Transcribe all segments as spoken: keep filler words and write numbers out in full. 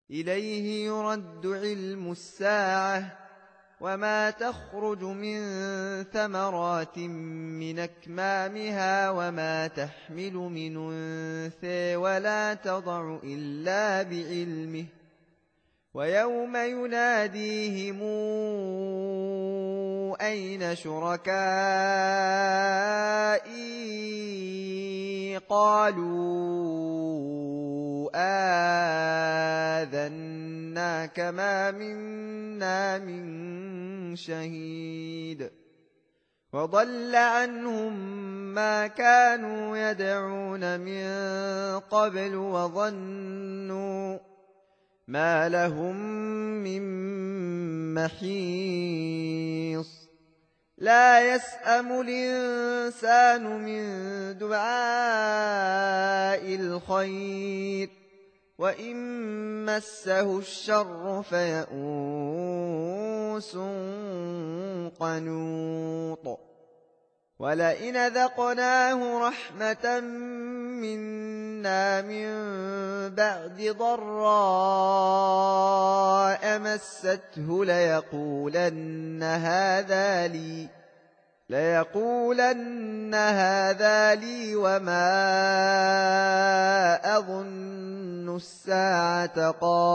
إليه يرد علم الساعة وما تخرج من ثمرات من أكمامها وما تحمل من أنثى ولا تضع إلا بعلمه ويوم يناديهم أين شركائي قالوا آذناك ما منا من شهيد وضل عنهم ما كانوا يدعون من قبل وظنوا ما لهم من محيص لا يسأم الإنسان من دعاء الخير وإن مسه الشر فيئوس قنوط ولئن ذقناه رحمة منا من بعد ضراء مسته ليقولن هذا لي ليقولن هذا لي وما أظن الساعة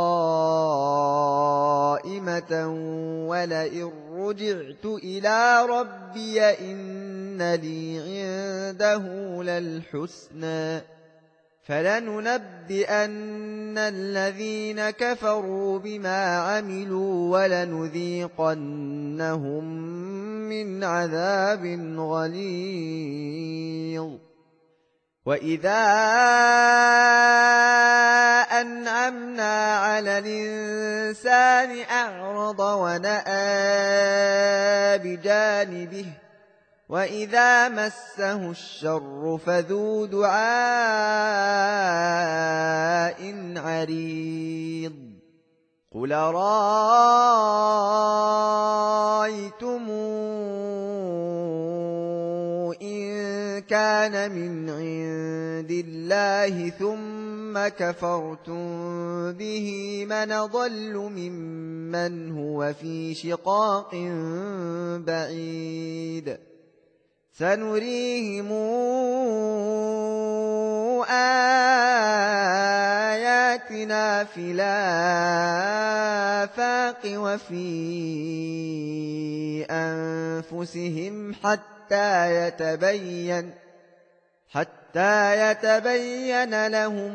قائمة ولئن رجعت إلى ربي إن لي عنده للحسنى فلننبئن الذين كفروا بما عملوا ولنذيقنهم من عذاب غليظ وإذا أنعمنا على الإنسان أعرض ونأى بجانبه وإذا مسه الشر فذو دعاء عريض قل رأيتم إن كان من عند الله ثم كفرتم به من ضل ممن هو في شقاق بعيد سنريهم آياتنا في الآفاق وفي أنفسهم حتى يتبين حتى يتبين لهم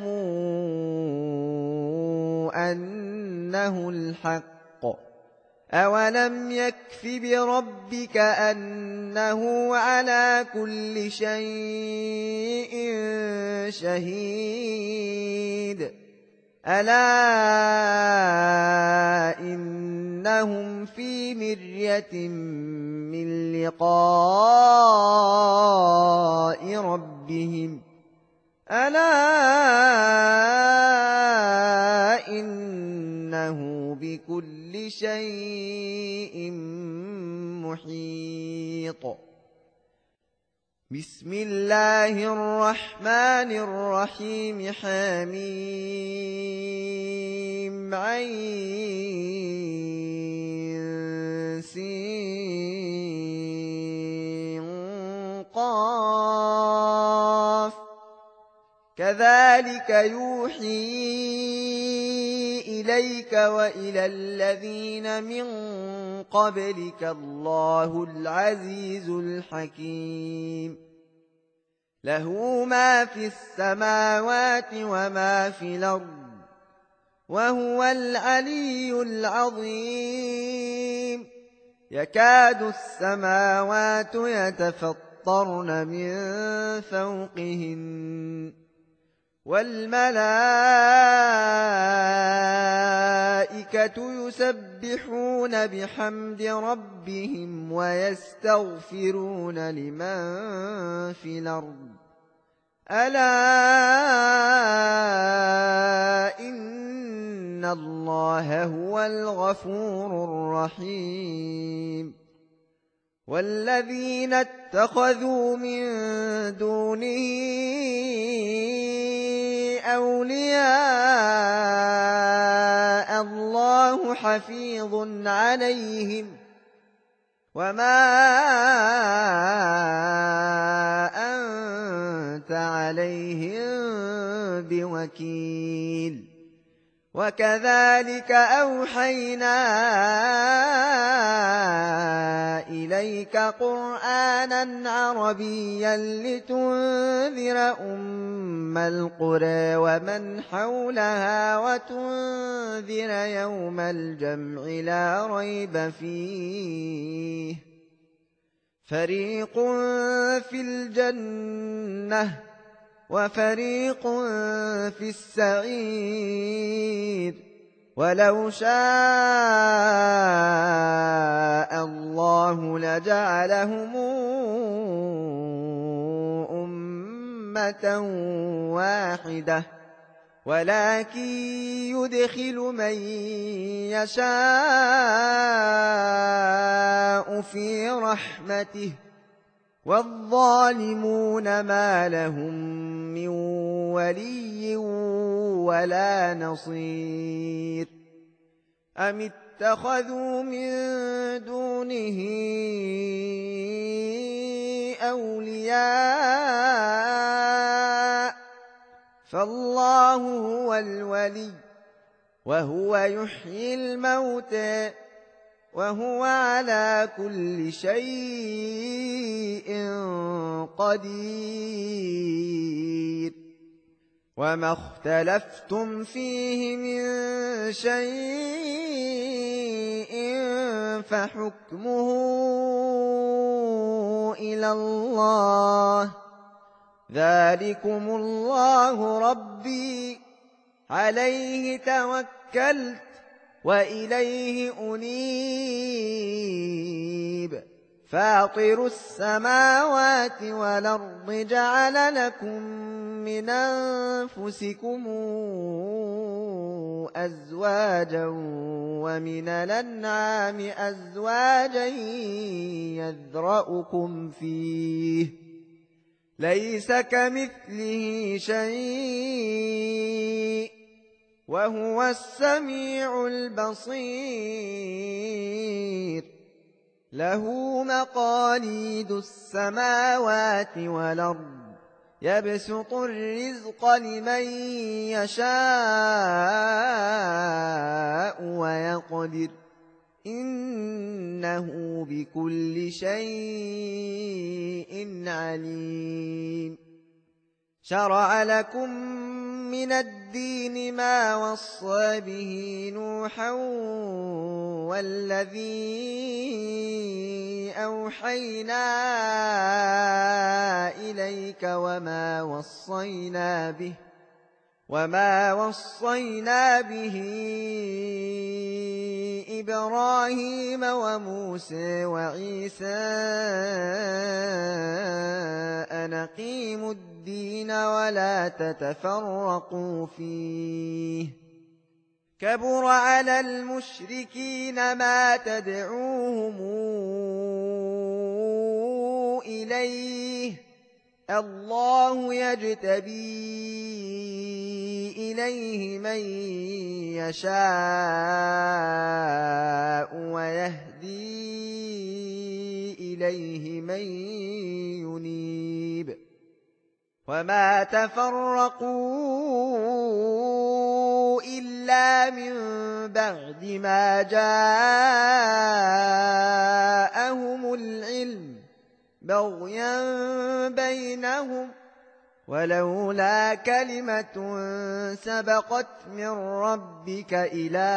أنه الحق أولم يكف بربك أنه على كل شيء شهيد ألا إنهم في مرية من لقاء ربهم ألا إنه بكل شيء محيط بسم الله الرحمن الرحيم حميم عين سين قاف كذلك يوحي إليك وإلى الذين من قبلك الله العزيز الحكيم له ما في السماوات وما في الأرض وهو العلي العظيم يكاد السماوات يتفطرن من فوقهن والملائكة يسبحون بحمد ربهم ويستغفرون لمن في الأرض ألا إن الله هو الغفور الرحيم والذين اتخذوا من دونه أولياء حفيظ عليهم وما أنت عليهم بوكيل وكذلك أوحينا إليك قرآنا عربيا لتنذر أم القرى ومن حولها وتنذر يوم الجمع لا ريب فيه فريق في الجنة وفريق في السعير ولو شاء الله لجعلهم أمة واحدة ولكن يدخل من يشاء في رحمته والظالمون ما لهم من ولي ولا نصير أم اتخذوا من دونه أولياء فالله هو الولي وهو يحيي الموتى وهو على كل شيء قدير وما اختلفتم فيه من شيء فحكمه إلى الله ذلكم الله ربي عليه توكلت وإليه أنيب فاطر السماوات والأرض جعل لكم من أنفسكم أزواجا ومن الأنعام أزواجا يذرأكم فيه ليس كمثله شيء وهو السميع البصير له مقاليد السماوات والأرض يبسط الرزق لمن يشاء ويقدر إنه بكل شيء عليم شرع لكم من الدين ما وصى به نوحا والذي أوحينا إليك وما وصينا به وما وصينا به إبراهيم وموسى وعيسى أن أقيموا الدين ولا تتفرقوا فيه كبر على المشركين ما تدعوهم إليه الله يجتبي إليه من يشاء ويهدي إليه من ينيب وما تفرقوا إلا من بعد ما جاءهم العلم بغيا بينهم ولولا كلمة سبقت من ربك إلى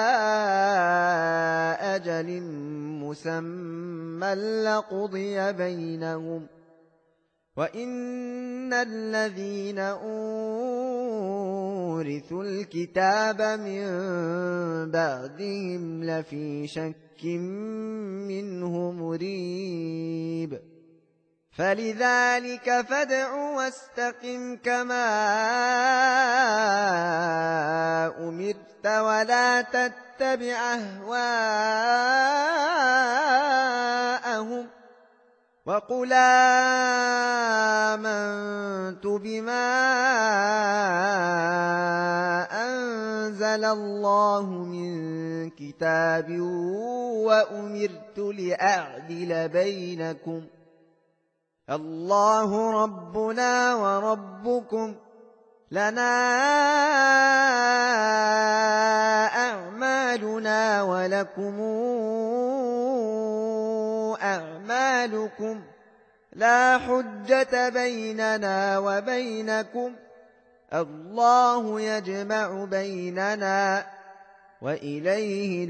أجل مسمى لقضي بينهم وإن الذين أورثوا الكتاب من بعدهم لفي شك منه مريب فلذلك فادع واستقم كما أمرت ولا تتبع أهواءهم وقل آمنت بما أنزل أنزل الله من كتاب وأمرت لأعدل بينكم الله ربنا وربكم لنا أعمالنا ولكم أعمالكم لا حجة بيننا وبينكم الله يجمع بيننا وإليه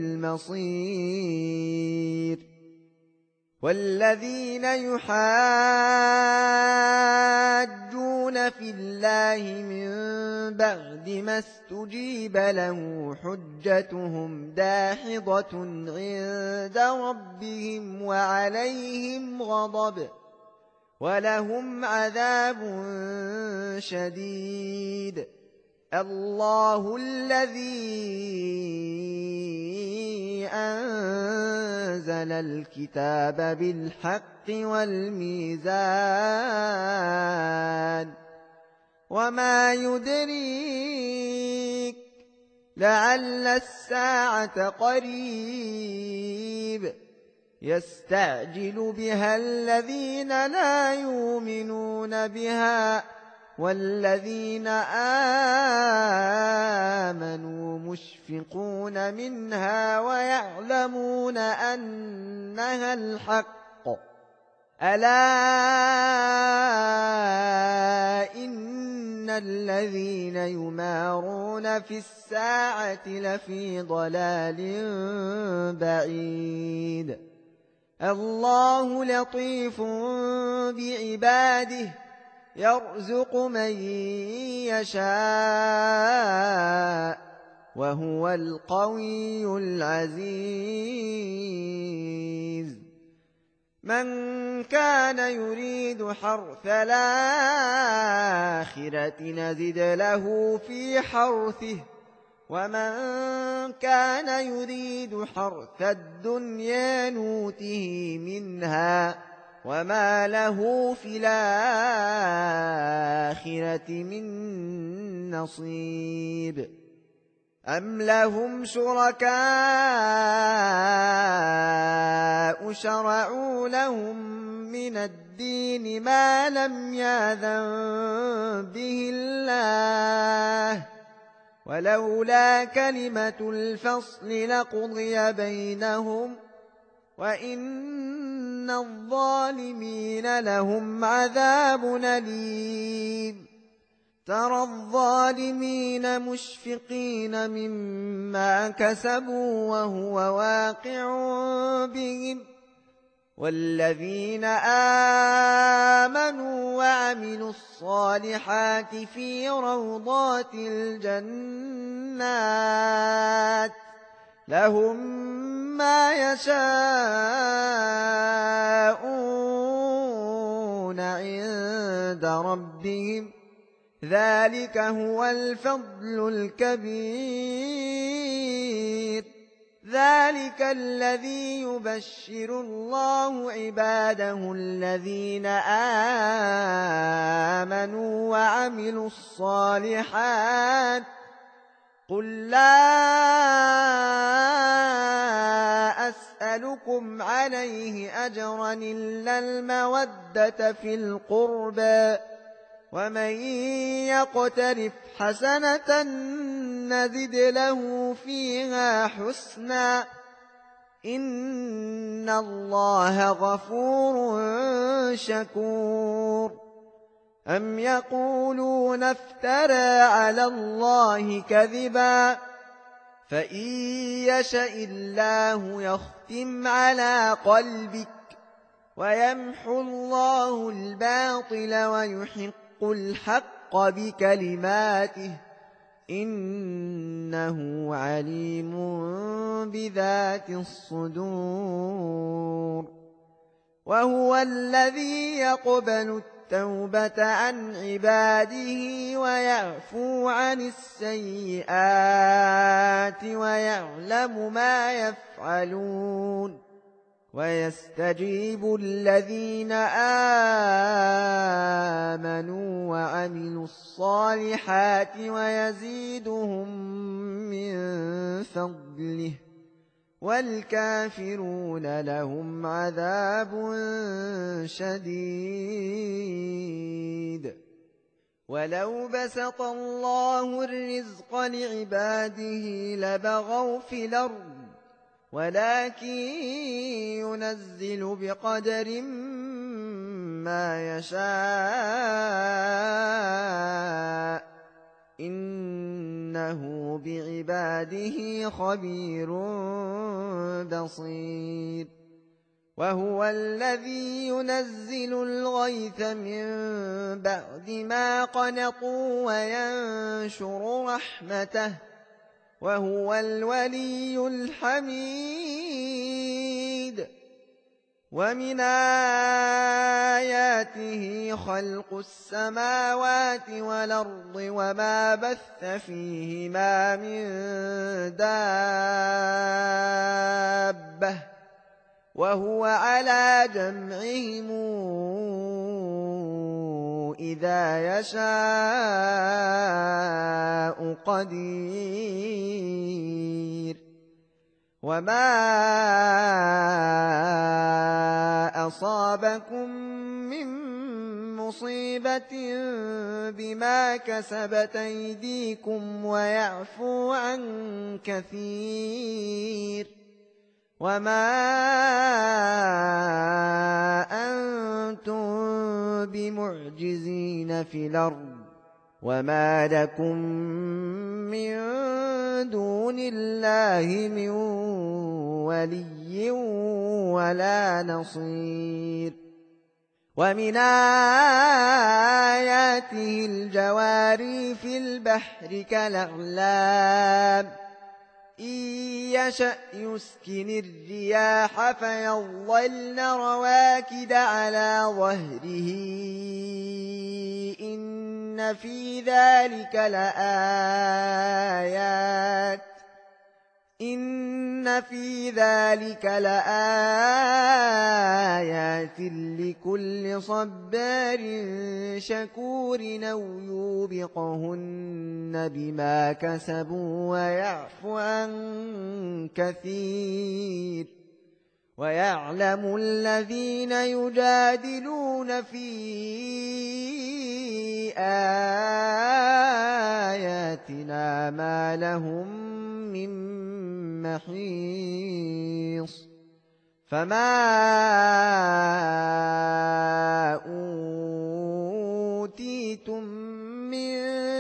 المصير والذين يحاجون في الله من بعد ما استجيب له حجتهم داحضة عند ربهم وعليهم غضب ولهم عذاب شديد الله الذي أنزل الكتاب بالحق والميزان وما يدريك لعل الساعة قريب يستعجل بها الذين لا يؤمنون بها والذين آمنوا مشفقون منها ويعلمون أنها الحق ألا إن الذين يمارون في الساعة لفي ضلال بعيد الله لطيف بعباده يرزق من يشاء وهو القوي العزيز من كان يريد حرث الآخرة نزد له في حرثه ومن كان يريد حرث الدنيا نوته منها وما له في الآخرة من نصيب أم لهم شركاء شرعوا لهم من الدين ما لم يأذن به الله ولولا كلمة الفصل لقضي بينهم وإن الظالمين لهم عذاب أليم ترى الظالمين مشفقين مما كسبوا وهو واقع بهم والذين آمنوا وعملوا الصالحات في روضات الجنات لهم ما يشاءون عند ربهم ذلك هو الفضل الكبير ذلك الذي يبشر الله عباده الذين آمنوا وعملوا الصالحات قل لا أسألكم عليه أجرا إلا المودة في القربى ومن يقترف حسنة نزد له فيها حسنا إن الله غفور شكور أم يقولون افترى على الله كذبا فإن يشأ الله يختم على قلبك ويمحو الله الباطل ويحق الحق بكلماته إنه عليم بذات الصدور وهو الذي يقبل التوبة عن عباده ويعفو عن السيئات ويعلم ما يفعلون ويستجيب الذين آمنوا وعملوا الصالحات ويزيدهم من فضله والكافرون لهم عذاب شديد ولو بسط الله الرزق لعباده لبغوا في الأرض ولكن ينزل بقدر ما يشاء إنه بعباده خبير بصير وهو الذي ينزل الغيث من بعد ما قنطوا وينشر رحمته وهو الولي الحميد ومن آياته خلق السماوات والأرض وما بث فيهما من دابة وهو على جمعهم إذا يشاء قدير وما أصابكم من مصيبة بما كسبت أيديكم ويعفو عن كثير وما أنتم بمعجزين في الأرض وما لكم من دون الله من ولي ولا نصير ومن آياته الجواري في البحر كالأعلام إن يشأ يسكن الرياح فيظللن رواكد على ظهره إن في ذلك لآيات إن في ذلك لآيات لكل صبار شكور أو يوبقهن بما كسبوا ويعفو عن كثير ويعلم الذين يجادلون في آياتنا ما لهم من محيص فما أوتيتم من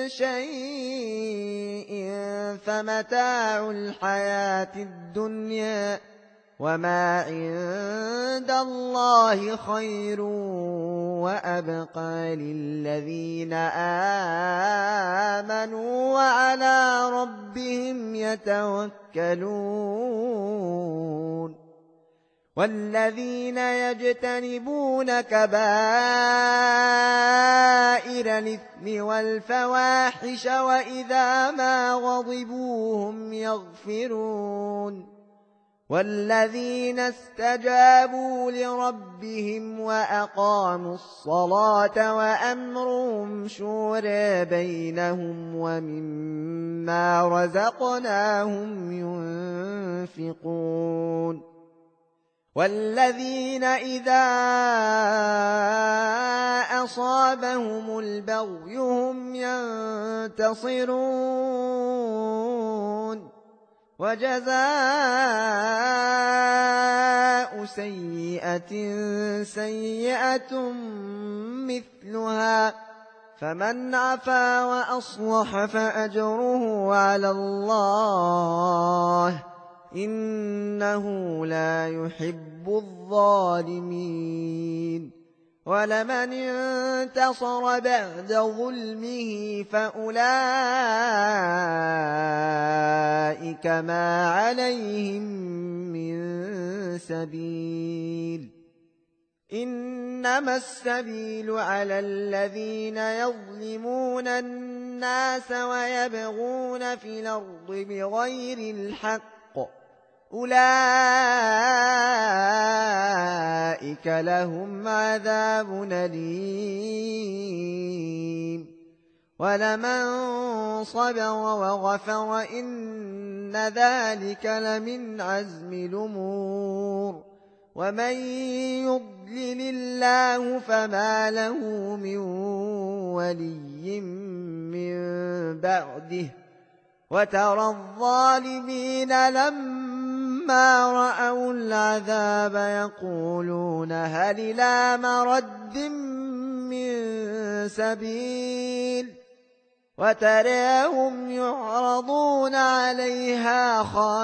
شيء فمتاع الحياة الدنيا وما عند الله خير وأبقى للذين آمنوا وعلى ربهم يتوكلون والذين يجتنبون كبائر الإثم والفواحش وإذا ما غضبوا هم يغفرون والذين استجابوا لربهم وأقاموا الصلاة وأمرهم شورى بينهم ومما رزقناهم ينفقون والذين إذا أصابهم البغي هم ينتصرون وجزاء سيئة سيئة مثلها فمن عفا وأصلح فأجره على الله إنه لا يحب الظالمين ولمن انتصر بعد ظلمه فأولئك ما عليهم من سبيل إنما السبيل على الذين يظلمون الناس ويبغون في الأرض بغير الحق أولئك لهم عذاب أليم ولمن صبر وغفر إن ذلك لمن عزم الأمور ومن يضلل الله فما له من ولي من بعده وترى الظالمين لما رأوا العذاب يقولون هل إلى مرد من سبيل وتراهم يعرضون عليها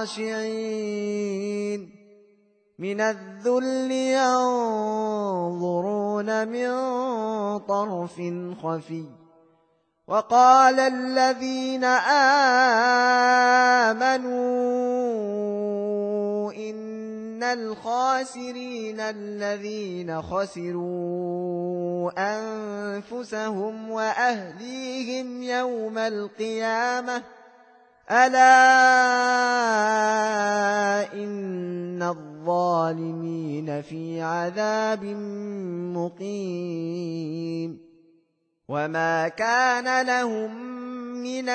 خاشعين من الذل ينظرون من طرف خفي وقال الذين آمنوا إن الخاسرين الذين خسروا أنفسهم وأهليهم يوم القيامة ألا إن الظالمين في عذاب مقيم وما كان لهم من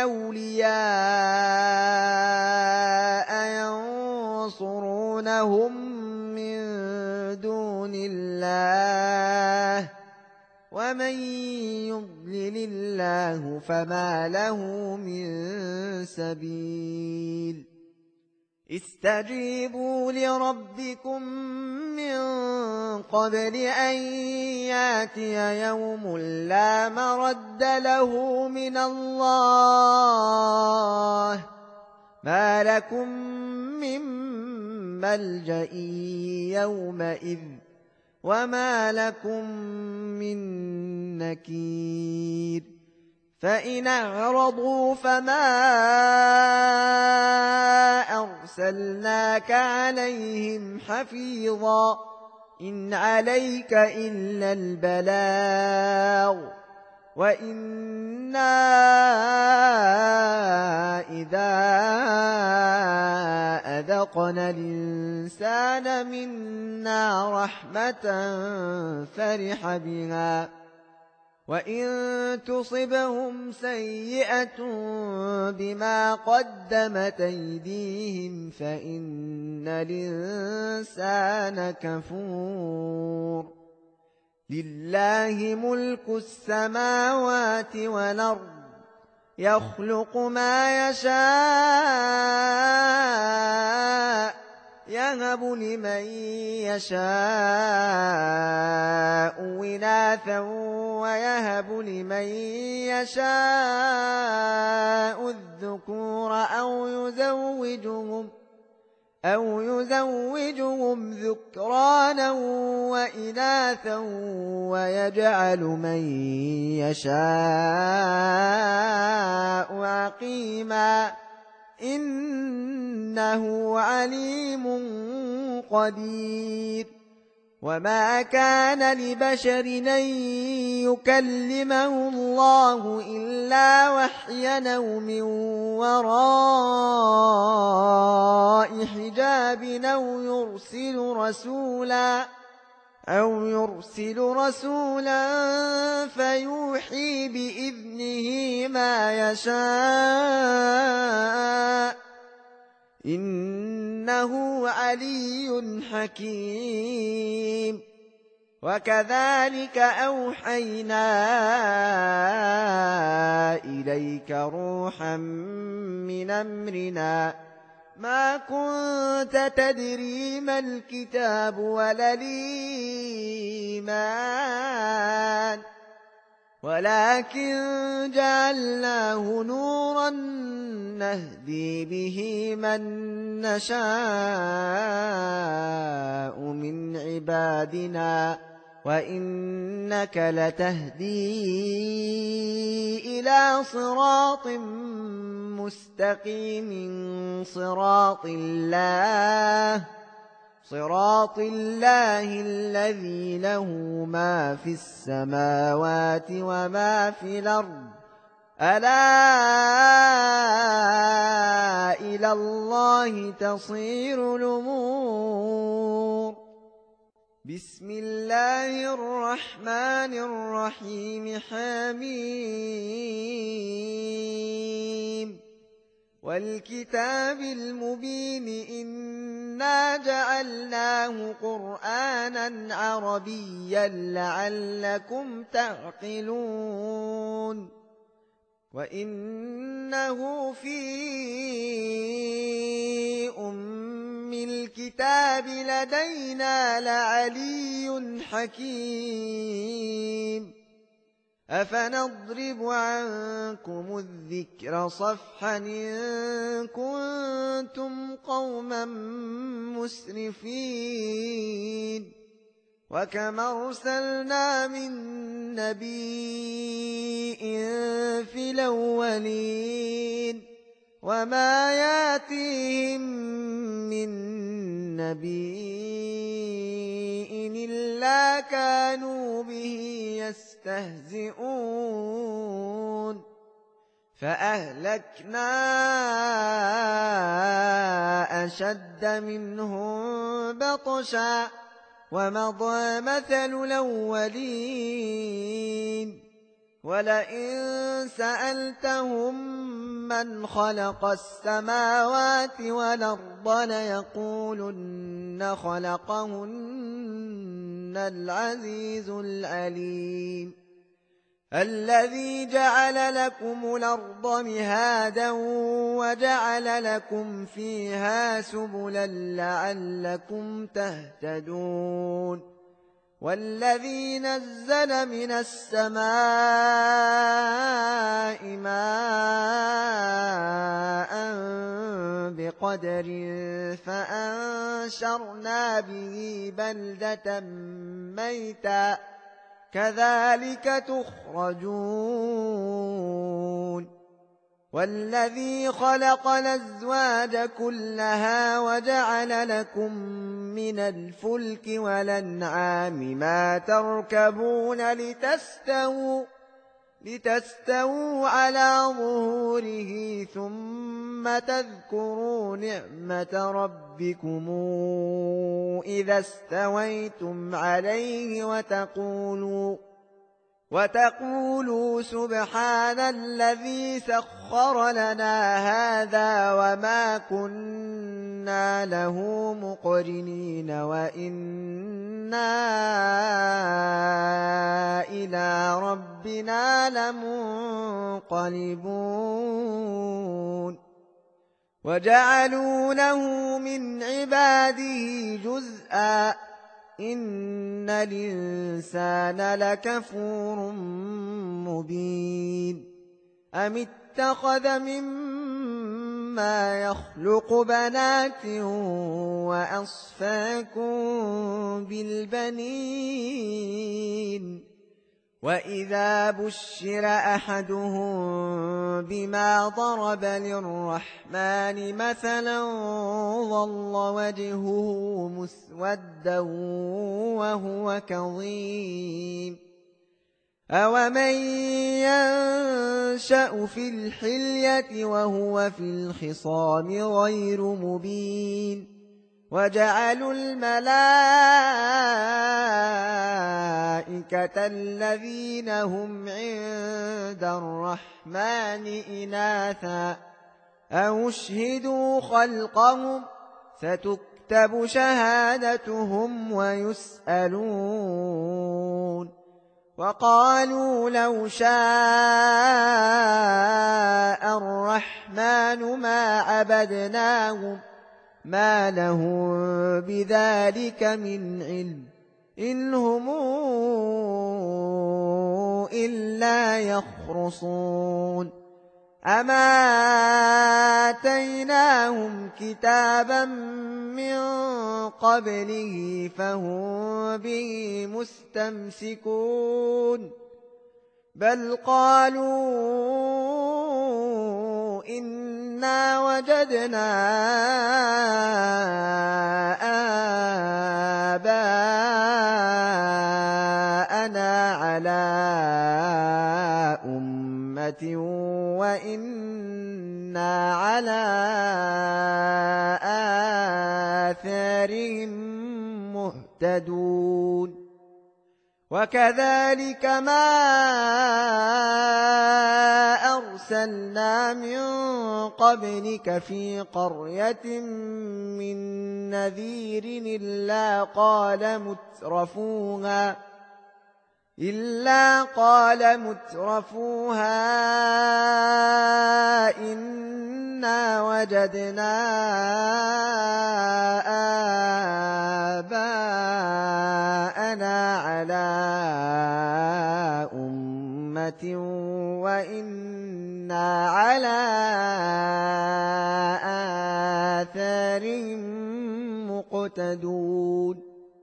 أولياء ينصرونهم من دون الله ومن يضلل الله فما له من سبيل استجيبوا لربكم من قبل أن ياتي يوم لا مرد له من الله ما لكم من ملجأ يومئذ وما لكم من نكير فإن أعرضوا فما أرسلناك عليهم حفيظا إن عليك إلا البلاغ وإنا إذا أذقنا الإنسان منا رحمة فرح بها وإن تصبهم سيئة بما قدمت أيديهم فإن الإنسان كفور لله ملك السماوات والأرض يخلق ما يشاء يهب لمن يشاء إناثا ويهب لمن يشاء الذكور أو يزوجهم أو يزوجهم ذكرانا وإناثا ويجعل من يشاء عقيما إنه عليم قدير وما كان لبشر أن يكلمه الله إلا وحيا أو من وراء حجاب أو يرسل رسولا أو يرسل رسولا فيوحي بإذنه ما يشاء إنه علي حكيم وكذلك أوحينا إليك روحا من أمرنا ما كنت تدري ما الكتاب ولا الإيمان ولكن جعلناه نورا نهدي به من نشاء من عبادنا وإنك لتهدي إلى صراط مستقيم صراط الله صراط الله الذي له ما في السماوات وما في الأرض ألا إلى الله تصير الأمور. بسم الله الرحمن الرحيم. حميم والكتاب المبين إنا جعلناه قرآنا عربيا لعلكم تعقلون. وإنه في أم الكتاب لدينا لعلي حكيم. أفنضرب عنكم الذكر صفحا إن كنتم قوما مسرفين. وكم أرسلنا من نبي في الأولين وما ياتيهم من نبي إلا كانوا به يستهزئون. فأهلكنا أشد منهم بطشا ومضى مثل الأولين. ولئن سألتهم من خلق السماوات والأرض ليقولن خلقهن العزيز العليم. الذي جعل لكم الأرض مهادا وجعل لكم فيها سبلا لعلكم تهتدون. والذي نزل من السماء ماء بقدر فأنشرنا به بلدة ميتا كذلك تخرجون. والذي خلق الأزواج كلها وجعل لكم من الفلك والأنعام ما تركبون لتستووا, لتستووا على ظهوره ثم تذكروا نعمة ربكم إذا استويتم عليه وتقولوا وتقولوا سبحان الذي سخر لنا هذا وما كنا له مقرنين وإنا إلى ربنا لمنقلبون. وجعلوا له من عباده جزءا إن الإنسان لكفور مبين. أم اتخذ مما يخلق بنات وأصفاكم بالبنين. وإذا بشر أحدهم بما ضرب للرحمن مثلا ظل وجهه مسودا وهو كظيم. أومن ينشأ في الحلية وهو في الخصام غير مبين. وجعلوا الملائكة الذين هم عند الرحمن إناثا أو اشهدوا خلقهم ستكتب شهادتهم ويسألون. وقالوا لو شاء الرحمن ما عبدناهم ما لهم بذلك من علم إن هم إلا يخرصون. أما آتيناهم كتابا من قبله فهم به مستمسكون. بل قالوا إنا وجدنا آباءنا على أمة وإنا على آثارهم مهتدون وكذلك ما أرسلنا من قبلك في قرية من نذير إلا قال مترفوها إلا قال مترفوها إنا وجدنا آباءنا على أمة وإنا على آثارهم مقتدون